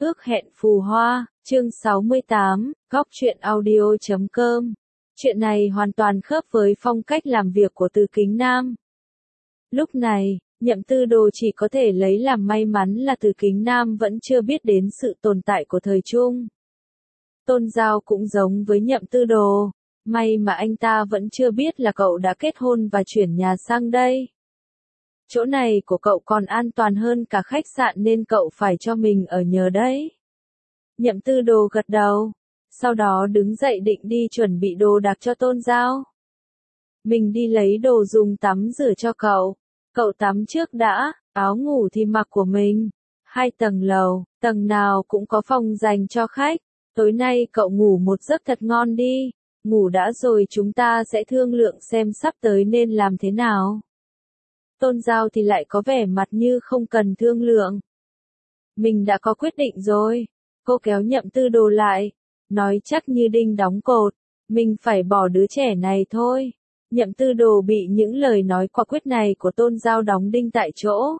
Ước hẹn phù hoa, chương 68, góc truyện audio.com. Chuyện này hoàn toàn khớp với phong cách làm việc của Từ Kính Nam. Lúc này, Nhậm Tư Đồ chỉ có thể lấy làm may mắn là Từ Kính Nam vẫn chưa biết đến sự tồn tại của thời trung. Tôn Giao cũng giống với Nhậm Tư Đồ, may mà anh ta vẫn chưa biết là cậu đã kết hôn và chuyển nhà sang đây. Chỗ này của cậu còn an toàn hơn cả khách sạn nên cậu phải cho mình ở nhờ đấy. Nhậm Tư Đồ gật đầu, sau đó đứng dậy định đi chuẩn bị đồ đạc cho Tôn Giao. Mình đi lấy đồ dùng tắm rửa cho cậu. Cậu tắm trước đã, áo ngủ thì mặc của mình. 2 tầng lầu, tầng nào cũng có phòng dành cho khách. Tối nay cậu ngủ một giấc thật ngon đi. Ngủ đã rồi chúng ta sẽ thương lượng xem sắp tới nên làm thế nào. Tôn Giao thì lại có vẻ mặt như không cần thương lượng. Mình đã có quyết định rồi. Cô kéo Nhậm Tư Đồ lại, nói chắc như đinh đóng cột. Mình phải bỏ đứa trẻ này thôi. Nhậm Tư Đồ bị những lời nói quả quyết này của Tôn Giao đóng đinh tại chỗ.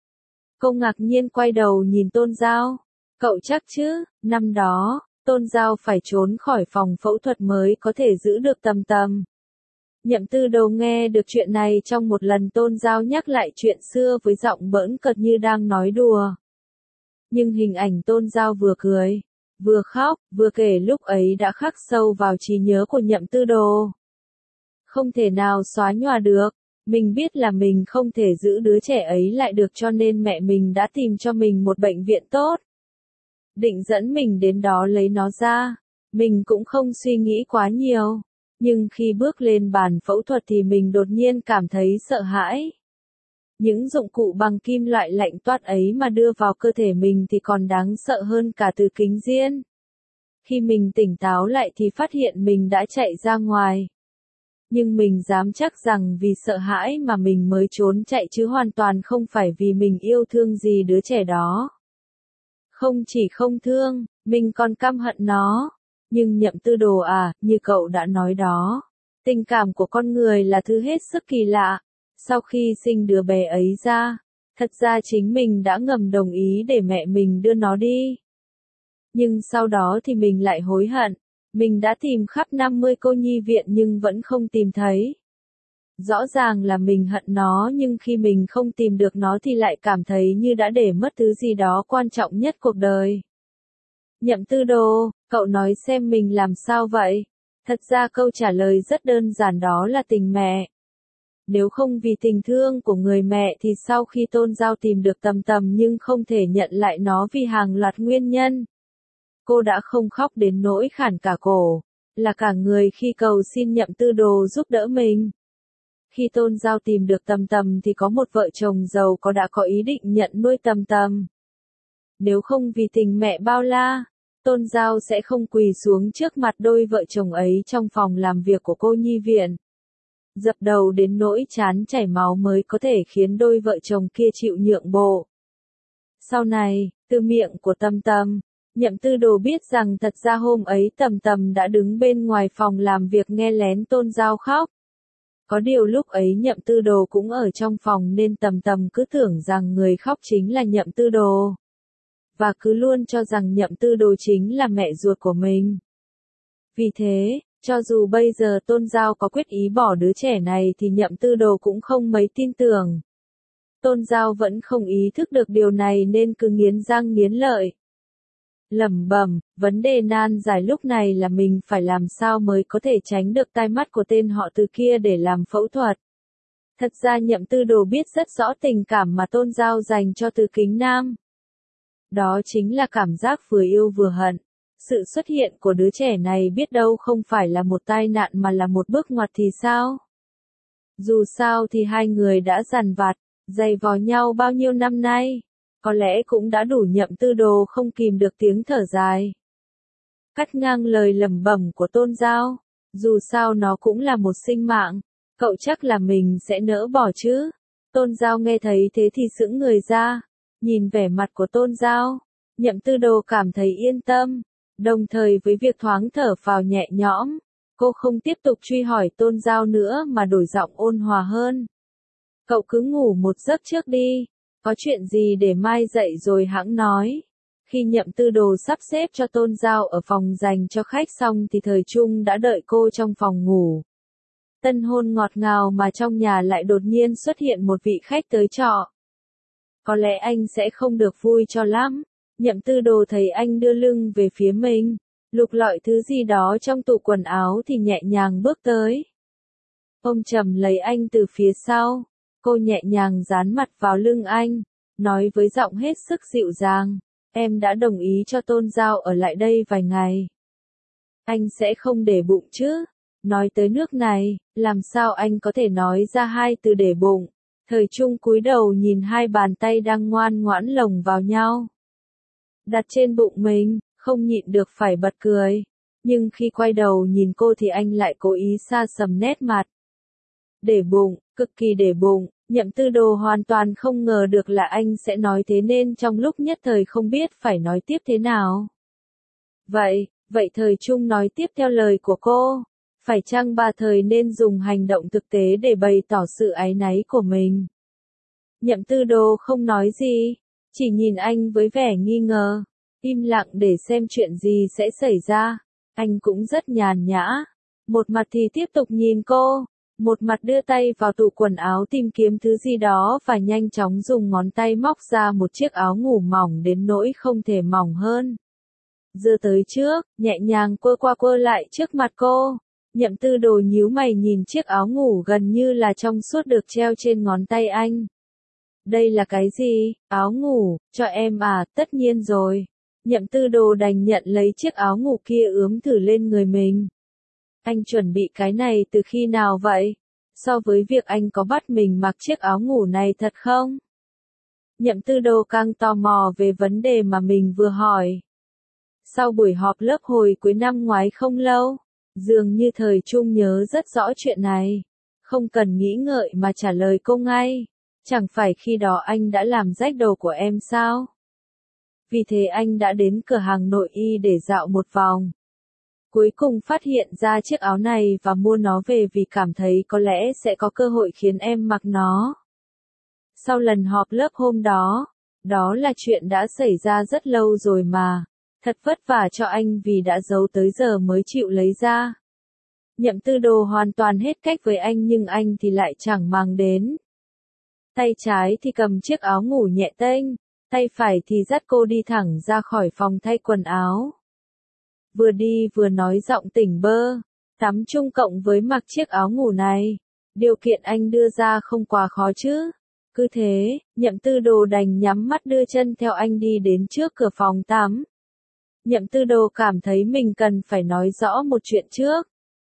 Cô ngạc nhiên quay đầu nhìn Tôn Giao. Cậu chắc chứ, năm đó, Tôn Giao phải trốn khỏi phòng phẫu thuật mới có thể giữ được Tầm Tầm. Nhậm Tư Đồ nghe được chuyện này trong một lần Tôn Giao nhắc lại chuyện xưa với giọng bỡn cợt như đang nói đùa. Nhưng hình ảnh Tôn Giao vừa cười, vừa khóc, vừa kể lúc ấy đã khắc sâu vào trí nhớ của Nhậm Tư Đồ. Không thể nào xóa nhòa được, mình biết là mình không thể giữ đứa trẻ ấy lại được cho nên mẹ mình đã tìm cho mình một bệnh viện tốt. Định dẫn mình đến đó lấy nó ra, mình cũng không suy nghĩ quá nhiều. Nhưng khi bước lên bàn phẫu thuật thì mình đột nhiên cảm thấy sợ hãi. Những dụng cụ bằng kim loại lạnh toát ấy mà đưa vào cơ thể mình thì còn đáng sợ hơn cả từ kính diên. Khi mình tỉnh táo lại thì phát hiện mình đã chạy ra ngoài. Nhưng mình dám chắc rằng vì sợ hãi mà mình mới trốn chạy chứ hoàn toàn không phải vì mình yêu thương gì đứa trẻ đó. Không chỉ không thương, mình còn căm hận nó. Nhưng Nhậm Tư Đồ à, như cậu đã nói đó, tình cảm của con người là thứ hết sức kỳ lạ. Sau khi sinh đứa bé ấy ra, thật ra chính mình đã ngầm đồng ý để mẹ mình đưa nó đi. Nhưng sau đó thì mình lại hối hận, mình đã tìm khắp 50 cô nhi viện nhưng vẫn không tìm thấy. Rõ ràng là mình hận nó nhưng khi mình không tìm được nó thì lại cảm thấy như đã để mất thứ gì đó quan trọng nhất cuộc đời. Nhậm Tư Đồ, cậu nói xem mình làm sao vậy? Thật ra câu trả lời rất đơn giản đó là tình mẹ. Nếu không vì tình thương của người mẹ thì sau khi Tôn Giao tìm được Tầm Tầm nhưng không thể nhận lại nó vì hàng loạt nguyên nhân. Cô đã không khóc đến nỗi khản cả cổ, là cả người khi cầu xin Nhậm Tư Đồ giúp đỡ mình. Khi Tôn Giao tìm được Tầm Tầm thì có một vợ chồng giàu có đã có ý định nhận nuôi Tầm Tầm. Nếu không vì tình mẹ bao la, Tôn Giao sẽ không quỳ xuống trước mặt đôi vợ chồng ấy trong phòng làm việc của cô nhi viện. Dập đầu đến nỗi trán chảy máu mới có thể khiến đôi vợ chồng kia chịu nhượng bộ. Sau này, từ miệng của Tầm Tầm, Nhậm Tư Đồ biết rằng thật ra hôm ấy Tầm Tầm đã đứng bên ngoài phòng làm việc nghe lén Tôn Giao khóc. Có điều lúc ấy Nhậm Tư Đồ cũng ở trong phòng nên Tầm Tầm cứ tưởng rằng người khóc chính là Nhậm Tư Đồ. Và cứ luôn cho rằng Nhậm Tư Đồ chính là mẹ ruột của mình. Vì thế, cho dù bây giờ Tôn Giao có quyết ý bỏ đứa trẻ này thì Nhậm Tư Đồ cũng không mấy tin tưởng. Tôn Giao vẫn không ý thức được điều này nên cứ nghiến răng nghiến lợi. Lẩm bẩm, vấn đề nan giải lúc này là mình phải làm sao mới có thể tránh được tai mắt của tên họ Từ kia để làm phẫu thuật. Thật ra Nhậm Tư Đồ biết rất rõ tình cảm mà Tôn Giao dành cho Từ Kính Nam. Đó chính là cảm giác vừa yêu vừa hận. Sự xuất hiện của đứa trẻ này biết đâu không phải là một tai nạn mà là một bước ngoặt thì sao? Dù sao thì hai người đã dằn vặt, giày vò nhau bao nhiêu năm nay, có lẽ cũng đã đủ Nhậm Tư Đồ không kìm được tiếng thở dài. Cắt ngang lời lẩm bẩm của Tôn Giao, dù sao nó cũng là một sinh mạng, cậu chắc là mình sẽ nỡ bỏ chứ? Tôn Giao nghe thấy thế thì sững người ra, nhìn vẻ mặt của Tôn Giao, Nhậm Tư Đồ cảm thấy yên tâm. Đồng thời với việc thoáng thở phào nhẹ nhõm, cô không tiếp tục truy hỏi Tôn Giao nữa mà đổi giọng ôn hòa hơn. Cậu cứ ngủ một giấc trước đi, có chuyện gì để mai dậy rồi hẵng nói. Khi Nhậm Tư Đồ sắp xếp cho Tôn Giao ở phòng dành cho khách xong thì Thời Trung đã đợi cô trong phòng ngủ. Tân hôn ngọt ngào mà trong nhà lại đột nhiên xuất hiện một vị khách tới trọ. Có lẽ anh sẽ không được vui cho lắm. Nhậm Tư Đồ thấy anh đưa lưng về phía mình, lục lọi thứ gì đó trong tủ quần áo thì nhẹ nhàng bước tới. Ôm chầm lấy anh từ phía sau, cô nhẹ nhàng dán mặt vào lưng anh, nói với giọng hết sức dịu dàng, em đã đồng ý cho Tôn Giao ở lại đây vài ngày. Anh sẽ không để bụng chứ? Nói tới nước này, làm sao anh có thể nói ra hai từ để bụng? Thời Trung cúi đầu nhìn hai bàn tay đang ngoan ngoãn lồng vào nhau, đặt trên bụng mình, không nhịn được phải bật cười. Nhưng khi quay đầu nhìn cô thì anh lại cố ý xa sầm nét mặt. Để bụng, cực kỳ để bụng. Nhậm Tư Đồ hoàn toàn không ngờ được là anh sẽ nói thế nên trong lúc nhất thời không biết phải nói tiếp thế nào. Vậy Thời Trung nói tiếp theo lời của cô. Phải chăng bà Thời nên dùng hành động thực tế để bày tỏ sự áy náy của mình? Nhậm Tư Đồ không nói gì, chỉ nhìn anh với vẻ nghi ngờ, im lặng để xem chuyện gì sẽ xảy ra. Anh cũng rất nhàn nhã, một mặt thì tiếp tục nhìn cô, một mặt đưa tay vào tủ quần áo tìm kiếm thứ gì đó và nhanh chóng dùng ngón tay móc ra một chiếc áo ngủ mỏng đến nỗi không thể mỏng hơn. Giơ tới trước, nhẹ nhàng quơ qua quơ lại trước mặt cô. Nhậm Tư Đồ nhíu mày nhìn chiếc áo ngủ gần như là trong suốt được treo trên ngón tay anh. Đây là cái gì? Áo ngủ, cho em à? Tất nhiên rồi. Nhậm Tư Đồ đành nhận lấy chiếc áo ngủ kia ướm thử lên người mình. Anh chuẩn bị cái này từ khi nào vậy? So với việc anh có bắt mình mặc chiếc áo ngủ này thật không? Nhậm Tư Đồ càng tò mò về vấn đề mà mình vừa hỏi. Sau buổi họp lớp hồi cuối năm ngoái không lâu, dường như Thời Trung nhớ rất rõ chuyện này. Không cần nghĩ ngợi mà trả lời cô ngay. Chẳng phải khi đó anh đã làm rách đồ của em sao? Vì thế anh đã đến cửa hàng nội y để dạo một vòng. Cuối cùng phát hiện ra chiếc áo này và mua nó về vì cảm thấy có lẽ sẽ có cơ hội khiến em mặc nó. Sau lần họp lớp hôm đó, đó là chuyện đã xảy ra rất lâu rồi mà. Thật vất vả cho anh vì đã giấu tới giờ mới chịu lấy ra. Nhậm Tư Đồ hoàn toàn hết cách với anh nhưng anh thì lại chẳng màng đến. Tay trái thì cầm chiếc áo ngủ nhẹ tênh, tay phải thì dắt cô đi thẳng ra khỏi phòng thay quần áo. Vừa đi vừa nói giọng tỉnh bơ, tắm chung cộng với mặc chiếc áo ngủ này. Điều kiện anh đưa ra không quá khó chứ. Cứ thế, Nhậm Tư Đồ đành nhắm mắt đưa chân theo anh đi đến trước cửa phòng tắm. Nhậm Tư Đồ cảm thấy mình cần phải nói rõ một chuyện trước.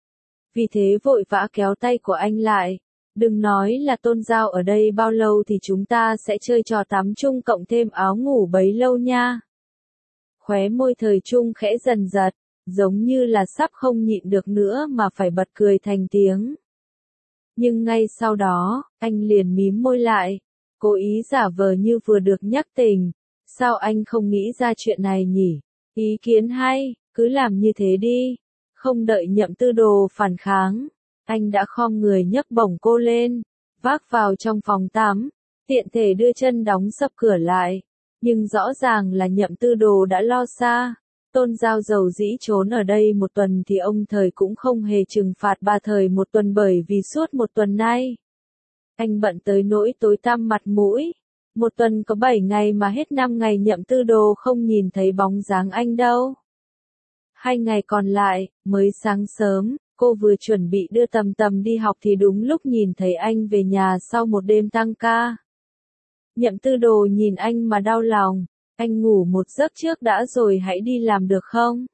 Vì thế vội vã kéo tay của anh lại. Đừng nói là Tôn Giao ở đây bao lâu thì chúng ta sẽ chơi trò tắm chung cộng thêm áo ngủ bấy lâu nha. Khóe môi Thời Trung khẽ dần giật, giống như là sắp không nhịn được nữa mà phải bật cười thành tiếng. Nhưng ngay sau đó, anh liền mím môi lại, cố ý giả vờ như vừa được nhắc tỉnh. Sao anh không nghĩ ra chuyện này nhỉ? Ý kiến hay, cứ làm như thế đi. Không đợi Nhậm Tư Đồ phản kháng, anh đã khom người nhấc bổng cô lên, vác vào trong phòng tắm, tiện thể đưa chân đóng sập cửa lại. Nhưng rõ ràng là Nhậm Tư Đồ đã lo xa. Tôn Giao dầu dĩ trốn ở đây một tuần thì ông Thời cũng không hề trừng phạt bà Thời một tuần bởi vì suốt một tuần nay. Anh bận tới nỗi tối tăm mặt mũi. Một tuần có 7 ngày mà hết 5 ngày Nhậm Tư Đồ không nhìn thấy bóng dáng anh đâu. 2 ngày còn lại, mới sáng sớm, cô vừa chuẩn bị đưa Tầm Tầm đi học thì đúng lúc nhìn thấy anh về nhà sau một đêm tăng ca. Nhậm Tư Đồ nhìn anh mà đau lòng, anh ngủ một giấc trước đã rồi hãy đi làm được không?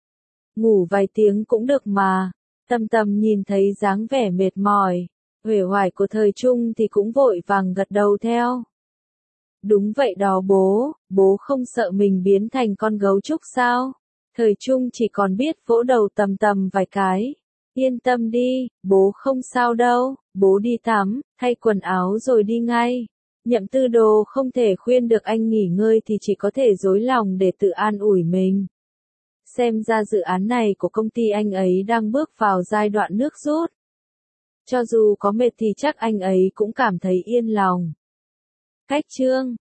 Ngủ vài tiếng cũng được mà. Tầm Tầm nhìn thấy dáng vẻ mệt mỏi, uể oải của Thời Trung thì cũng vội vàng gật đầu theo. Đúng vậy đó bố không sợ mình biến thành con gấu trúc sao? Thời Trung chỉ còn biết vỗ đầu Tầm Tầm vài cái. Yên tâm đi, bố không sao đâu, bố đi tắm, thay quần áo rồi đi ngay. Nhậm Tư Đồ không thể khuyên được anh nghỉ ngơi thì chỉ có thể dối lòng để tự an ủi mình. Xem ra dự án này của công ty anh ấy đang bước vào giai đoạn nước rút. Cho dù có mệt thì chắc anh ấy cũng cảm thấy yên lòng. Cách chương